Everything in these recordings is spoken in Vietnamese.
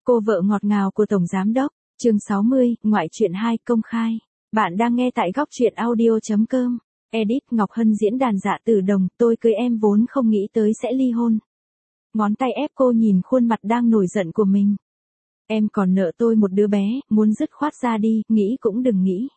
Cô vợ ngọt ngào của Tổng Giám Đốc, chương 60, ngoại truyện 2 công khai. Bạn đang nghe tại góc truyện audio.com. Edit Ngọc Hân diễn đàn Dạ Tử Đồng, tôi cưới em vốn không nghĩ tới sẽ ly hôn. Ngón tay ép cô nhìn khuôn mặt đang nổi giận của mình. Em còn nợ tôi một đứa bé, muốn dứt khoát ra đi, nghĩ cũng đừng nghĩ.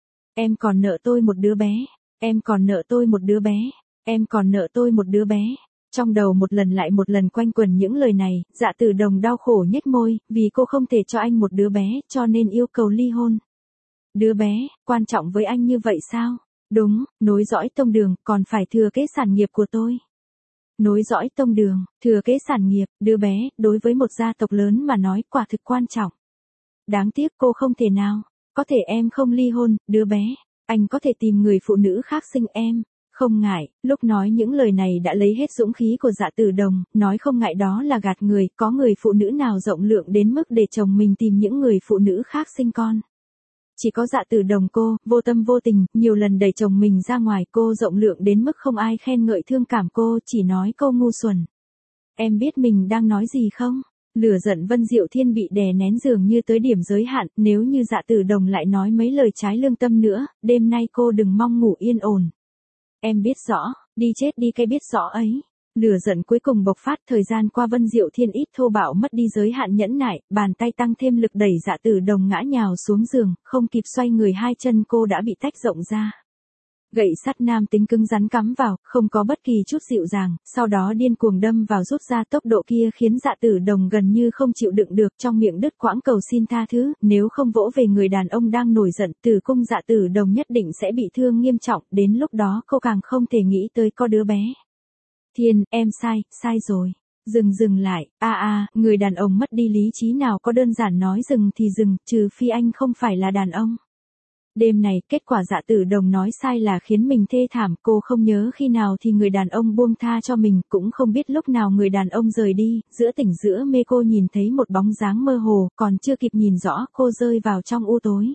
Em còn nợ tôi một đứa bé, em còn nợ tôi một đứa bé, em còn nợ tôi một đứa bé. Trong đầu một lần lại một lần quanh quẩn những lời này, Dạ Tử Đồng đau khổ nhếch môi, vì cô không thể cho anh một đứa bé, cho nên yêu cầu ly hôn. Đứa bé, quan trọng với anh như vậy sao? Đúng, nối dõi tông đường, còn phải thừa kế sản nghiệp của tôi. Nối dõi tông đường, thừa kế sản nghiệp, đứa bé, đối với một gia tộc lớn mà nói quả thực quan trọng. Đáng tiếc cô không thể nào, có thể em không ly hôn, đứa bé, anh có thể tìm người phụ nữ khác sinh em. Không ngại, lúc nói những lời này đã lấy hết dũng khí của Dạ Tử Đồng, nói không ngại đó là gạt người, có người phụ nữ nào rộng lượng đến mức để chồng mình tìm những người phụ nữ khác sinh con. Chỉ có Dạ Tử Đồng cô, vô tâm vô tình, nhiều lần đẩy chồng mình ra ngoài, cô rộng lượng đến mức không ai khen ngợi thương cảm cô, chỉ nói câu ngu xuẩn. Em biết mình đang nói gì không? Lửa giận Vân Diệu Thiên bị đè nén dường như tới điểm giới hạn, nếu như Dạ Tử Đồng lại nói mấy lời trái lương tâm nữa, đêm nay cô đừng mong ngủ yên ổn. Em biết rõ, đi chết đi cái biết rõ ấy. Lửa giận cuối cùng bộc phát, thời gian qua Vân Diệu Thiên ít thô bạo mất đi giới hạn nhẫn nại, bàn tay tăng thêm lực đẩy Dạ Tử Đồng ngã nhào xuống giường, không kịp xoay người hai chân cô đã bị tách rộng ra. Gậy sắt nam tính cứng rắn cắm vào, không có bất kỳ chút dịu dàng, sau đó điên cuồng đâm vào rút ra, tốc độ kia khiến Dạ Tử Đồng gần như không chịu đựng được, trong miệng đứt quãng cầu xin tha thứ, nếu không vỗ về người đàn ông đang nổi giận, tử cung Dạ Tử Đồng nhất định sẽ bị thương nghiêm trọng, đến lúc đó cô càng không thể nghĩ tới có đứa bé. Thiên, em sai rồi. Dừng lại, người đàn ông mất đi lý trí nào có đơn giản nói dừng thì dừng, trừ phi anh không phải là đàn ông. Đêm này, kết quả Dạ Tử Đồng nói sai là khiến mình thê thảm, cô không nhớ khi nào thì người đàn ông buông tha cho mình, cũng không biết lúc nào người đàn ông rời đi, giữa tỉnh giữa mê cô nhìn thấy một bóng dáng mơ hồ, còn chưa kịp nhìn rõ, cô rơi vào trong u tối.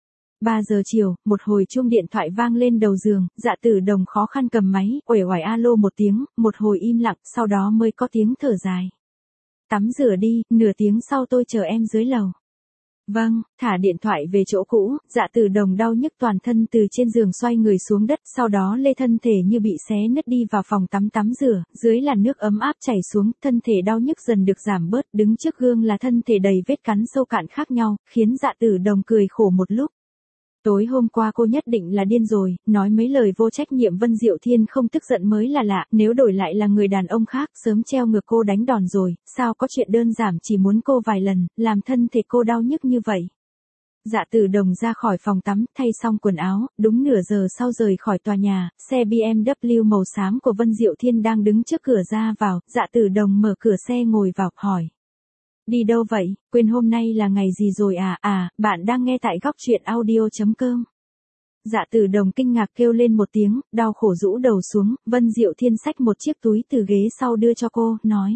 3 giờ chiều, một hồi chuông điện thoại vang lên đầu giường, Dạ Tử Đồng khó khăn cầm máy, uể oải alo một tiếng, một hồi im lặng, sau đó mới có tiếng thở dài. Tắm rửa đi, nửa tiếng sau tôi chờ em dưới lầu. Vâng, thả điện thoại về chỗ cũ, Dạ Tử Đồng đau nhức toàn thân từ trên giường xoay người xuống đất, sau đó lê thân thể như bị xé nứt đi vào phòng tắm rửa, dưới là nước ấm áp chảy xuống, thân thể đau nhức dần được giảm bớt, đứng trước gương là thân thể đầy vết cắn sâu cạn khác nhau, khiến Dạ Tử Đồng cười khổ một lúc. Tối hôm qua cô nhất định là điên rồi, nói mấy lời vô trách nhiệm. Vân Diệu Thiên không tức giận mới là lạ, nếu đổi lại là người đàn ông khác, sớm treo ngược cô đánh đòn rồi, sao có chuyện đơn giản chỉ muốn cô vài lần, làm thân thể cô đau nhức như vậy. Dạ Tử Đồng ra khỏi phòng tắm, thay xong quần áo, đúng nửa giờ sau rời khỏi tòa nhà, xe BMW màu xám của Vân Diệu Thiên đang đứng trước cửa ra vào, Dạ Tử Đồng mở cửa xe ngồi vào, hỏi. Đi đâu vậy, quên hôm nay là ngày gì rồi à, bạn đang nghe tại góc truyện audio.com. Dạ Tử Đồng kinh ngạc kêu lên một tiếng, đau khổ rũ đầu xuống, Vân Diệu Thiên xách một chiếc túi từ ghế sau đưa cho cô, nói.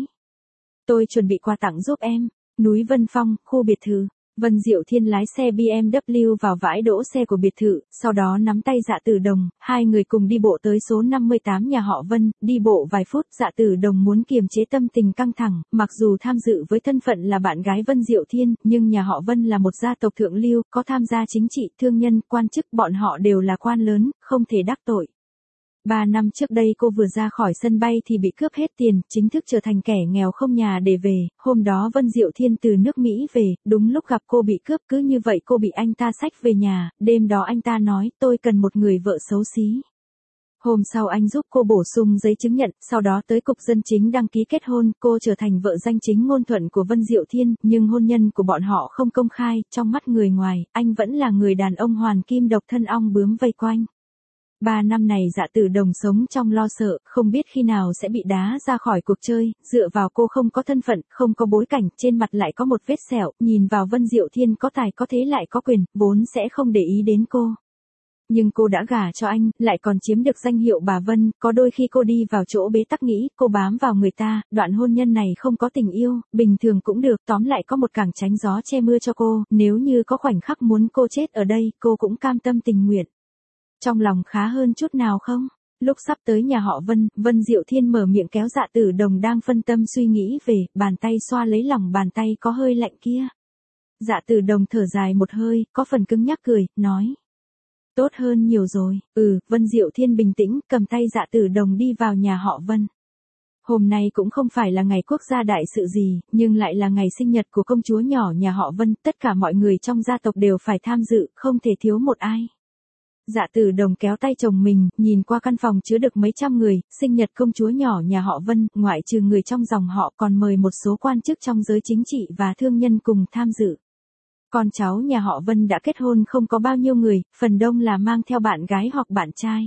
Tôi chuẩn bị quà tặng giúp em, núi Vân Phong, khu biệt thự. Vân Diệu Thiên lái xe BMW vào bãi đỗ xe của biệt thự, sau đó nắm tay Dạ Tử Đồng, hai người cùng đi bộ tới số 58 nhà họ Vân, đi bộ vài phút, Dạ Tử Đồng muốn kiềm chế tâm tình căng thẳng, mặc dù tham dự với thân phận là bạn gái Vân Diệu Thiên, nhưng nhà họ Vân là một gia tộc thượng lưu, có tham gia chính trị, thương nhân, quan chức, bọn họ đều là quan lớn, không thể đắc tội. 3 năm trước đây cô vừa ra khỏi sân bay thì bị cướp hết tiền, chính thức trở thành kẻ nghèo không nhà để về, hôm đó Vân Diệu Thiên từ nước Mỹ về, đúng lúc gặp cô bị cướp, cứ như vậy cô bị anh ta xách về nhà, đêm đó anh ta nói tôi cần một người vợ xấu xí. Hôm sau anh giúp cô bổ sung giấy chứng nhận, sau đó tới cục dân chính đăng ký kết hôn, cô trở thành vợ danh chính ngôn thuận của Vân Diệu Thiên, nhưng hôn nhân của bọn họ không công khai, trong mắt người ngoài, anh vẫn là người đàn ông hoàn kim độc thân ong bướm vây quanh. 3 năm này Dạ Tử Đồng sống trong lo sợ, không biết khi nào sẽ bị đá ra khỏi cuộc chơi, dựa vào cô không có thân phận, không có bối cảnh, trên mặt lại có một vết sẹo, nhìn vào Vân Diệu Thiên có tài có thế lại có quyền, vốn sẽ không để ý đến cô. Nhưng cô đã gả cho anh, lại còn chiếm được danh hiệu bà Vân, có đôi khi cô đi vào chỗ bế tắc nghĩ, cô bám vào người ta, đoạn hôn nhân này không có tình yêu, bình thường cũng được, tóm lại có một cảng tránh gió che mưa cho cô, nếu như có khoảnh khắc muốn cô chết ở đây, cô cũng cam tâm tình nguyện. Trong lòng khá hơn chút nào không? Lúc sắp tới nhà họ Vân, Vân Diệu Thiên mở miệng kéo Dạ Tử Đồng đang phân tâm suy nghĩ về, bàn tay xoa lấy lòng bàn tay có hơi lạnh kia. Dạ Tử Đồng thở dài một hơi, có phần cứng nhắc cười, nói. Tốt hơn nhiều rồi, Vân Diệu Thiên bình tĩnh, cầm tay Dạ Tử Đồng đi vào nhà họ Vân. Hôm nay cũng không phải là ngày quốc gia đại sự gì, nhưng lại là ngày sinh nhật của công chúa nhỏ nhà họ Vân, tất cả mọi người trong gia tộc đều phải tham dự, không thể thiếu một ai. Dạ Tử Đồng kéo tay chồng mình, nhìn qua căn phòng chứa được mấy trăm người, sinh nhật công chúa nhỏ nhà họ Vân, ngoại trừ người trong dòng họ còn mời một số quan chức trong giới chính trị và thương nhân cùng tham dự. Con cháu nhà họ Vân đã kết hôn không có bao nhiêu người, phần đông là mang theo bạn gái hoặc bạn trai.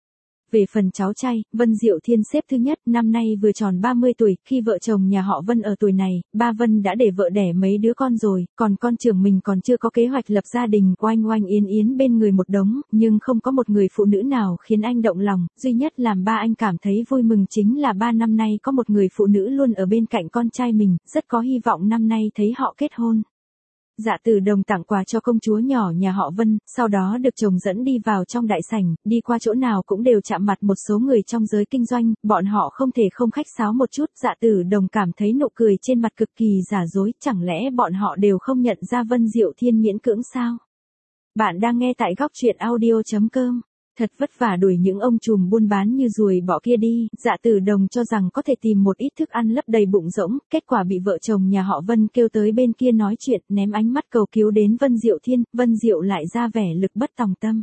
Về phần cháu trai, Vân Diệu Thiên xếp thứ nhất, năm nay vừa tròn 30 tuổi, khi vợ chồng nhà họ Vân ở tuổi này, ba Vân đã để vợ đẻ mấy đứa con rồi, còn con trưởng mình còn chưa có kế hoạch lập gia đình, oanh oanh yến yến bên người một đống, nhưng không có một người phụ nữ nào khiến anh động lòng, duy nhất làm ba anh cảm thấy vui mừng chính là ba năm nay có một người phụ nữ luôn ở bên cạnh con trai mình, rất có hy vọng năm nay thấy họ kết hôn. Dạ Tử Đồng tặng quà cho công chúa nhỏ nhà họ Vân, sau đó được chồng dẫn đi vào trong đại sảnh, đi qua chỗ nào cũng đều chạm mặt một số người trong giới kinh doanh, bọn họ không thể không khách sáo một chút, Dạ Tử Đồng cảm thấy nụ cười trên mặt cực kỳ giả dối, chẳng lẽ bọn họ đều không nhận ra Vân Diệu Thiên miễn cưỡng sao? Bạn đang nghe tại góc truyện audio.com. Thật vất vả đuổi những ông trùm buôn bán như ruồi bọ kia đi, Dạ Tử Đồng cho rằng có thể tìm một ít thức ăn lấp đầy bụng rỗng, kết quả bị vợ chồng nhà họ Vân kêu tới bên kia nói chuyện, ném ánh mắt cầu cứu đến Vân Diệu Thiên, Vân Diệu lại ra vẻ lực bất tòng tâm.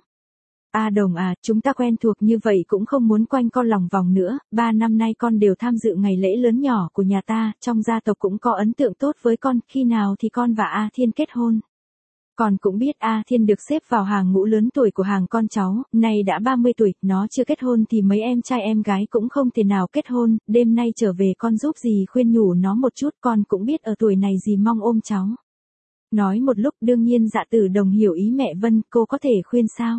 Đồng à, chúng ta quen thuộc như vậy cũng không muốn quanh co lòng vòng nữa, 3 năm nay con đều tham dự ngày lễ lớn nhỏ của nhà ta, trong gia tộc cũng có ấn tượng tốt với con, khi nào thì con và A Thiên kết hôn. Con cũng biết A Thiên được xếp vào hàng ngũ lớn tuổi của hàng con cháu, nay đã 30 tuổi, nó chưa kết hôn thì mấy em trai em gái cũng không thể nào kết hôn, đêm nay trở về con giúp dì khuyên nhủ nó một chút, con cũng biết ở tuổi này dì mong ôm cháu. Nói một lúc đương nhiên Dạ Tử Đồng hiểu ý mẹ Vân, cô có thể khuyên sao?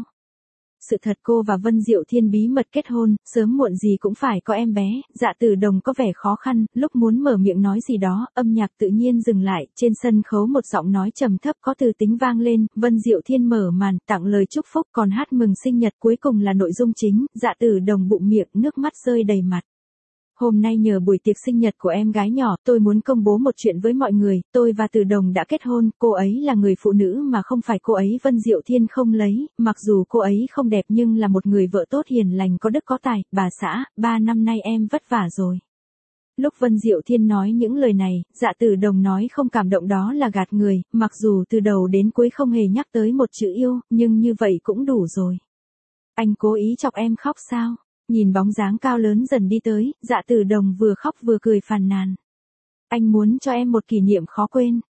Sự thật cô và Vân Diệu Thiên bí mật kết hôn, sớm muộn gì cũng phải có em bé, Dạ Tử Đồng có vẻ khó khăn, lúc muốn mở miệng nói gì đó, âm nhạc tự nhiên dừng lại, trên sân khấu một giọng nói trầm thấp có từ tính vang lên, Vân Diệu Thiên mở màn, tặng lời chúc phúc còn hát mừng sinh nhật cuối cùng là nội dung chính, Dạ Tử Đồng bụng miệng, nước mắt rơi đầy mặt. Hôm nay nhờ buổi tiệc sinh nhật của em gái nhỏ, tôi muốn công bố một chuyện với mọi người, tôi và Tử Đồng đã kết hôn, cô ấy là người phụ nữ mà không phải cô ấy Vân Diệu Thiên không lấy, mặc dù cô ấy không đẹp nhưng là một người vợ tốt hiền lành có đức có tài, bà xã, 3 năm nay em vất vả rồi. Lúc Vân Diệu Thiên nói những lời này, Dạ Tử Đồng nói không cảm động đó là gạt người, mặc dù từ đầu đến cuối không hề nhắc tới một chữ yêu, nhưng như vậy cũng đủ rồi. Anh cố ý chọc em khóc sao? Nhìn bóng dáng cao lớn dần đi tới, Dạ Tử Đồng vừa khóc vừa cười phàn nàn. Anh muốn cho em một kỷ niệm khó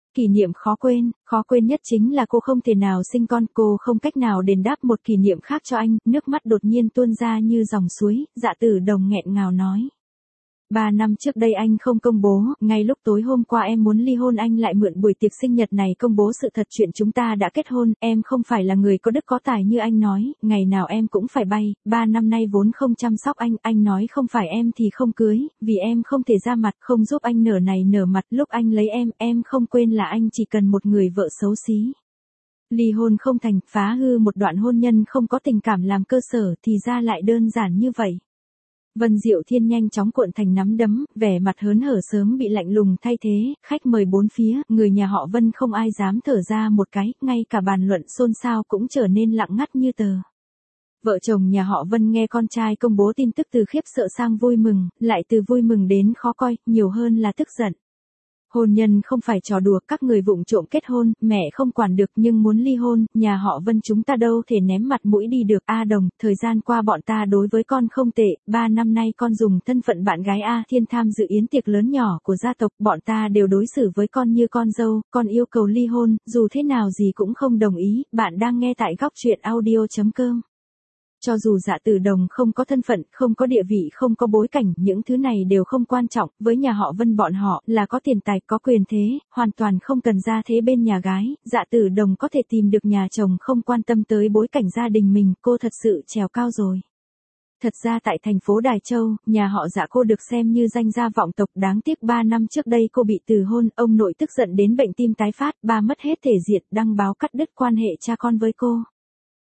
quên nhất chính là cô không thể nào sinh con, cô không cách nào đền đáp một kỷ niệm khác cho anh, nước mắt đột nhiên tuôn ra như dòng suối, Dạ Tử Đồng nghẹn ngào nói. 3 năm trước đây anh không công bố, ngay lúc tối hôm qua em muốn ly hôn anh lại mượn buổi tiệc sinh nhật này công bố sự thật chuyện chúng ta đã kết hôn, em không phải là người có đức có tài như anh nói, ngày nào em cũng phải bay, 3 năm nay vốn không chăm sóc anh nói không phải em thì không cưới, vì em không thể ra mặt, không giúp anh nở này nở mặt, lúc anh lấy em không quên là anh chỉ cần một người vợ xấu xí. Ly hôn không thành, phá hư một đoạn hôn nhân không có tình cảm làm cơ sở thì ra lại đơn giản như vậy. Vân Diệu Thiên nhanh chóng cuộn thành nắm đấm, vẻ mặt hớn hở sớm bị lạnh lùng thay thế, khách mời bốn phía, người nhà họ Vân không ai dám thở ra một cái, ngay cả bàn luận xôn xao cũng trở nên lặng ngắt như tờ. Vợ chồng nhà họ Vân nghe con trai công bố tin tức từ khiếp sợ sang vui mừng, lại từ vui mừng đến khó coi, nhiều hơn là tức giận. Hôn nhân không phải trò đùa, các người vụng trộm kết hôn, mẹ không quản được nhưng muốn ly hôn, nhà họ Vân chúng ta đâu thể ném mặt mũi đi được. Đồng, thời gian qua bọn ta đối với con không tệ, 3 năm nay con dùng thân phận bạn gái A Thiên tham dự yến tiệc lớn nhỏ của gia tộc, bọn ta đều đối xử với con như con dâu, con yêu cầu ly hôn, dù thế nào gì cũng không đồng ý. Bạn đang nghe tại góc truyện audio.com. Cho dù Dạ Tử Đồng không có thân phận, không có địa vị, không có bối cảnh, những thứ này đều không quan trọng, với nhà họ Vân bọn họ là có tiền tài, có quyền thế, hoàn toàn không cần ra thế bên nhà gái, Dạ Tử Đồng có thể tìm được nhà chồng không quan tâm tới bối cảnh gia đình mình, cô thật sự trèo cao rồi. Thật ra tại thành phố Đài Châu, nhà họ Dạ cô được xem như danh gia vọng tộc, đáng tiếc 3 năm trước đây cô bị từ hôn, ông nội tức giận đến bệnh tim tái phát, ba mất hết thể diện, đăng báo cắt đứt quan hệ cha con với cô.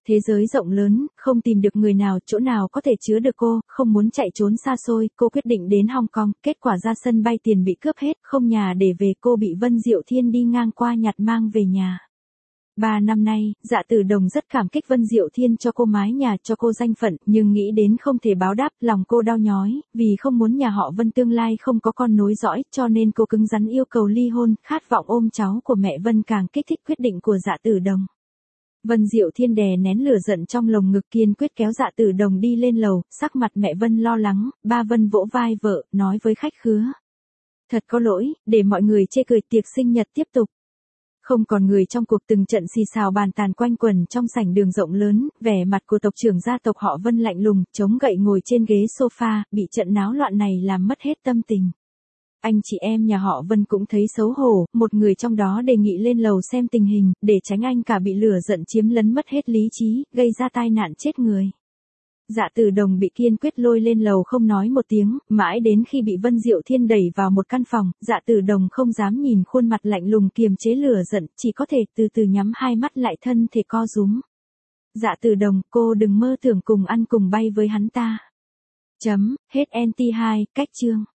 Thế giới rộng lớn, không tìm được người nào, chỗ nào có thể chứa được cô, không muốn chạy trốn xa xôi, cô quyết định đến Hong Kong, kết quả ra sân bay tiền bị cướp hết, không nhà để về, cô bị Vân Diệu Thiên đi ngang qua nhặt mang về nhà. 3 năm nay, Dạ Tử Đồng rất cảm kích Vân Diệu Thiên cho cô mái nhà, cho cô danh phận, nhưng nghĩ đến không thể báo đáp, lòng cô đau nhói, vì không muốn nhà họ Vân tương lai không có con nối dõi, cho nên cô cứng rắn yêu cầu ly hôn, khát vọng ôm cháu của mẹ Vân càng kích thích quyết định của Dạ Tử Đồng. Vân Diệu Thiên đè nén lửa giận trong lồng ngực, kiên quyết kéo Dạ Tử Đồng đi lên lầu, sắc mặt mẹ Vân lo lắng, ba Vân vỗ vai vợ, nói với khách khứa. Thật có lỗi, để mọi người chê cười, tiệc sinh nhật tiếp tục. Không còn người trong cuộc, từng trận xì xào bàn tàn quanh quẩn trong sảnh đường rộng lớn, vẻ mặt của tộc trưởng gia tộc họ Vân lạnh lùng, chống gậy ngồi trên ghế sofa, bị trận náo loạn này làm mất hết tâm tình. Anh chị em nhà họ Vân cũng thấy xấu hổ, một người trong đó đề nghị lên lầu xem tình hình, để tránh anh cả bị lửa giận chiếm lấn mất hết lý trí, gây ra tai nạn chết người. Dạ Tử Đồng bị kiên quyết lôi lên lầu không nói một tiếng, mãi đến khi bị Vân Diệu Thiên đẩy vào một căn phòng, Dạ Tử Đồng không dám nhìn khuôn mặt lạnh lùng kiềm chế lửa giận, chỉ có thể từ từ nhắm hai mắt lại, thân thể co rúm. Dạ Tử Đồng, cô đừng mơ tưởng cùng ăn cùng bay với hắn ta. Hết NT2, cách chương.